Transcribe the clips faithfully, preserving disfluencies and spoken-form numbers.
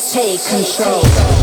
Take control.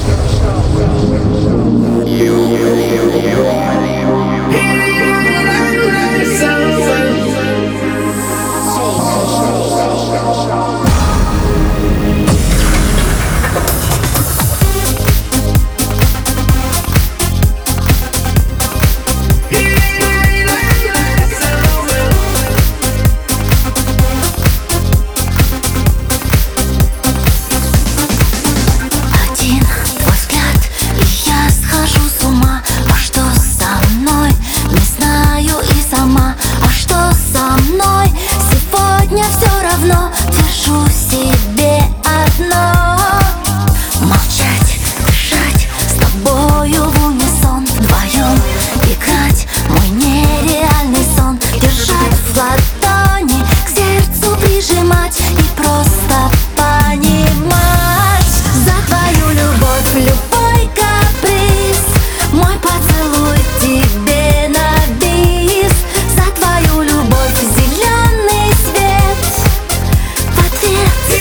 Держу себе одно: молчать, дышать, с тобою в унисон, вдвоем играть мой нереальный сон. Держать в ладони, к сердцу прижимать и просто понимать: за твою любовь любой каприз, мой поцелуй тебе на бис. За твою любовь зеленый свет в ответ.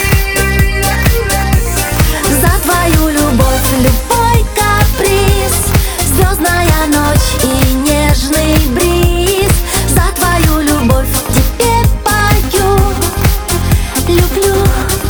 За твою любовь любой каприз, звездная ночь и нежный бриз. За твою любовь тебе пою, люблю.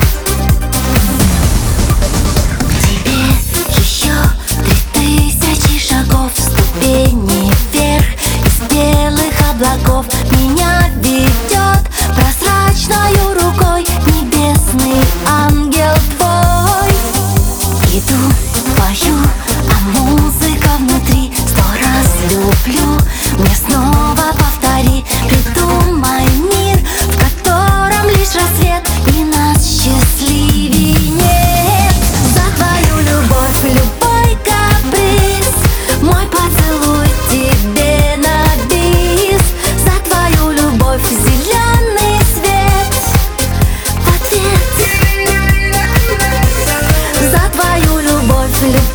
К тебе еще три тысячи шагов, ступени вверх из белых облаков. Меня ведет прозрачною рукой небесный ангел твой. Иду, пою, а музыка внутри. Сто раз люблю, мне снова повтори. Придумай мир, в котором лишь рассвет, и нас счастливей нет. За твою любовь любой каприз, мой поцелуй тебе на бис. За твою любовь зеленый свет в ответ. За твою любовь любовь